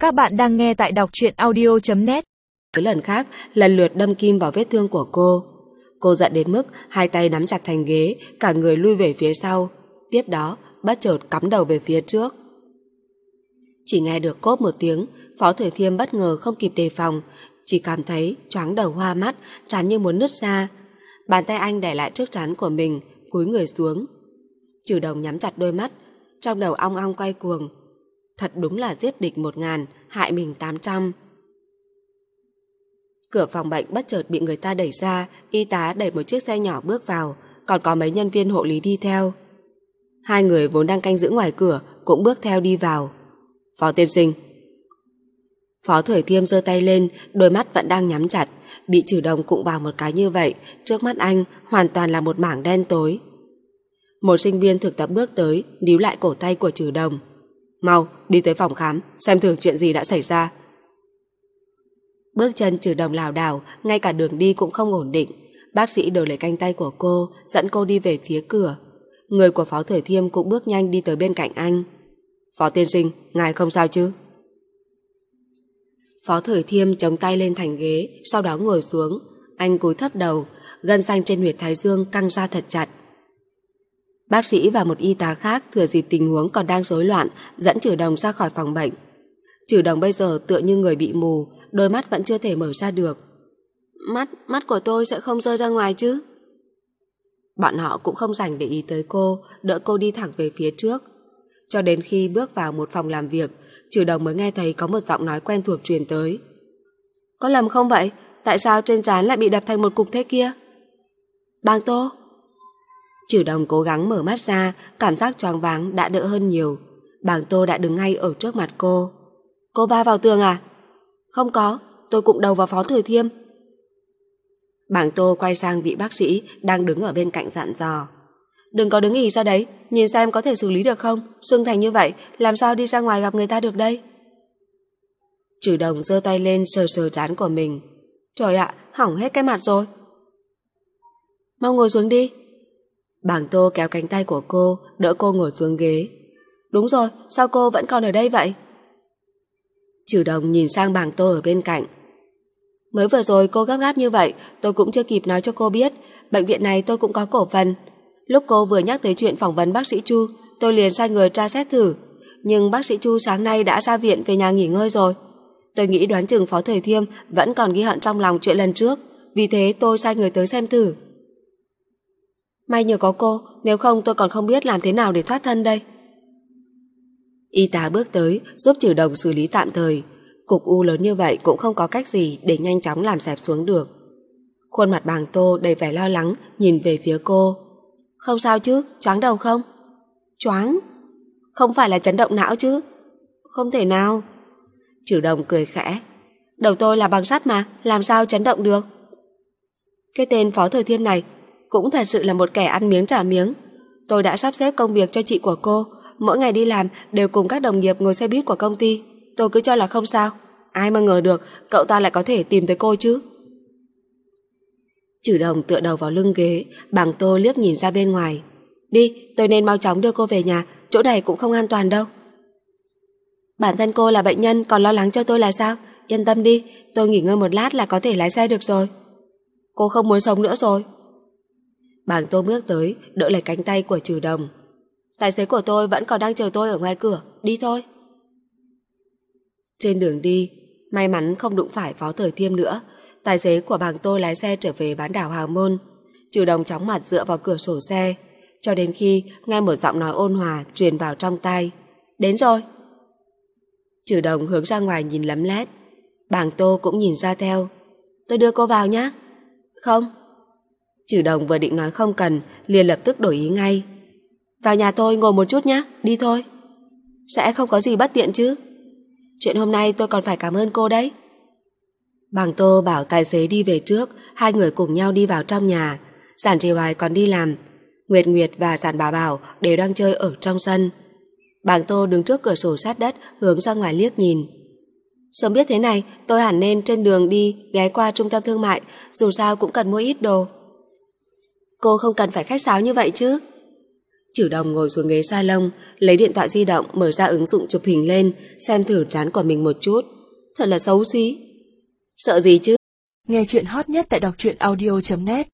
Các bạn đang nghe tại đọc truyện audio.net. Lần khác, lần lượt đâm kim vào vết thương của cô. Cô giận đến mức hai tay nắm chặt thành ghế, cả người lui về phía sau. Tiếp đó, bất chợt cắm đầu về phía trước. Chỉ nghe được cốp một tiếng, Phó Thời Thiêm bất ngờ không kịp đề phòng, chỉ cảm thấy choáng đầu hoa mắt, trán như muốn nứt ra. Bàn tay anh để lại trước trán của mình, cúi người xuống. Trừ Đồng nhắm chặt đôi mắt, trong đầu ong ong quay cuồng. Thật đúng là giết địch 1000, hại mình 800. Cửa phòng bệnh bất chợt bị người ta đẩy ra, y tá đẩy một chiếc xe nhỏ bước vào, còn có mấy nhân viên hộ lý đi theo. Hai người vốn đang canh giữ ngoài cửa cũng bước theo đi vào. Phó tiên sinh. Phó Thời Thiêm giơ tay lên, đôi mắt vẫn đang nhắm chặt, bị Trừ Đồng cụng vào một cái như vậy, trước mắt anh hoàn toàn là một mảng đen tối. Một sinh viên thực tập bước tới, níu lại cổ tay của Trừ Đồng. Mau, đi tới phòng khám, xem thử chuyện gì đã xảy ra. Bước chân Trừ Đồng lảo đảo, ngay cả đường đi cũng không ổn định. Bác sĩ đỡ lấy cánh tay của cô, dẫn cô đi về phía cửa. Người của Phó Thời Thiêm cũng bước nhanh đi tới bên cạnh anh. Phó tiên sinh, ngài không sao chứ? Phó Thời Thiêm chống tay lên thành ghế, sau đó ngồi xuống. Anh cúi thấp đầu, gân xanh trên huyệt thái dương căng ra thật chặt. Bác sĩ và một y tá khác thừa dịp tình huống còn đang rối loạn, dẫn Trừ Đồng ra khỏi phòng bệnh. Trừ Đồng bây giờ tựa như người bị mù, đôi mắt vẫn chưa thể mở ra được. Mắt của tôi sẽ không rơi ra ngoài chứ? Bọn họ cũng không dành để ý tới cô, đỡ cô đi thẳng về phía trước. Cho đến khi bước vào một phòng làm việc, Trừ Đồng mới nghe thấy có một giọng nói quen thuộc truyền tới. Có lầm không vậy? Tại sao trên trán lại bị đập thành một cục thế kia? Bàng Tô. Trừ Đồng cố gắng mở mắt ra, cảm giác choáng váng đã đỡ hơn nhiều. Bàng Tô đã đứng ngay ở trước mặt cô. Cô va vào tường à? Không có, tôi cụng đầu vào Phó Thời Thiêm. Bàng Tô quay sang vị bác sĩ đang đứng ở bên cạnh dặn dò. Đừng có đứng ì ra đấy, nhìn xem có thể xử lý được không? Sưng thành như vậy, làm sao đi ra ngoài gặp người ta được đây? Trừ Đồng giơ tay lên sờ sờ trán của mình. Trời ạ, hỏng hết cái mặt rồi. Mau ngồi xuống đi. Bàng Tô kéo cánh tay của cô, đỡ cô ngồi xuống ghế. Đúng rồi, sao cô vẫn còn ở đây vậy? Trừ Đồng nhìn sang Bàng Tô ở bên cạnh. Mới vừa rồi cô gấp gáp như vậy, tôi cũng chưa kịp nói cho cô biết, bệnh viện này tôi cũng có cổ phần. Lúc cô vừa nhắc tới chuyện phỏng vấn bác sĩ Chu, tôi liền sai người tra xét thử. Nhưng bác sĩ Chu sáng nay đã ra viện về nhà nghỉ ngơi rồi. Tôi nghĩ đoán chừng Phó Thời Thiêm vẫn còn ghi hận trong lòng chuyện lần trước, vì thế tôi sai người tới xem thử. May nhờ có cô, nếu không tôi còn không biết làm thế nào để thoát thân đây. Y tá bước tới giúp Trừ Đồng xử lý tạm thời. Cục u lớn như vậy cũng không có cách gì để nhanh chóng làm xẹp xuống được. Khuôn mặt Bàng Tô đầy vẻ lo lắng nhìn về phía cô. Không sao chứ, choáng đầu không? Choáng? Không phải là chấn động não chứ? Không thể nào. Trừ Đồng cười khẽ. Đầu tôi là bằng sắt mà, làm sao chấn động được? Cái tên Phó Thời Thiêm này cũng thật sự là một kẻ ăn miếng trả miếng. Tôi đã sắp xếp công việc cho chị của cô, mỗi ngày đi làm đều cùng các đồng nghiệp ngồi xe buýt của công ty. Tôi cứ cho là không sao, ai mà ngờ được cậu ta lại có thể tìm tới cô chứ. Trừ Đồng tựa đầu vào lưng ghế, Bàng Tô liếc nhìn ra bên ngoài. Đi, tôi nên mau chóng đưa cô về nhà, chỗ này cũng không an toàn đâu. Bản thân cô là bệnh nhân còn lo lắng cho tôi là sao? Yên tâm đi, tôi nghỉ ngơi một lát là có thể lái xe được rồi. Cô không muốn sống nữa rồi. Bàng Tô bước tới, đỡ lấy cánh tay của Trừ Đồng. Tài xế của tôi vẫn còn đang chờ tôi ở ngoài cửa, đi thôi. Trên đường đi, may mắn không đụng phải Phó Thời Thiêm nữa. Tài xế của Bàng Tô lái xe trở về bán đảo Hào Môn. Trừ Đồng chóng mặt dựa vào cửa sổ xe, cho đến khi nghe một giọng nói ôn hòa truyền vào trong tai. Đến rồi. Trừ Đồng hướng ra ngoài nhìn lấm lét. Bàng Tô cũng nhìn ra theo. Tôi đưa cô vào nhé. Không. Trừ Đồng vừa định nói không cần, liền lập tức đổi ý ngay. Vào nhà tôi ngồi một chút nhé, đi thôi. Sẽ không có gì bất tiện chứ? Chuyện hôm nay tôi còn phải cảm ơn cô đấy. Bàng Tô bảo tài xế đi về trước, hai người cùng nhau đi vào trong nhà. Giản Trì Hoài còn đi làm. Nguyệt Nguyệt và Giản Bảo Bảo đều đang chơi ở trong sân. Bàng Tô đứng trước cửa sổ sát đất, hướng ra ngoài liếc nhìn. Sớm biết thế này, tôi hẳn nên trên đường đi ghé qua trung tâm thương mại, dù sao cũng cần mua ít đồ. Cô không cần phải khách sáo như vậy chứ. Trử Đồng ngồi xuống ghế salon, lấy điện thoại di động mở ra ứng dụng chụp hình lên, xem thử trán của mình một chút. Thật là xấu xí. Sợ gì chứ? Nghe chuyện hot nhất tại đọc truyện audio.net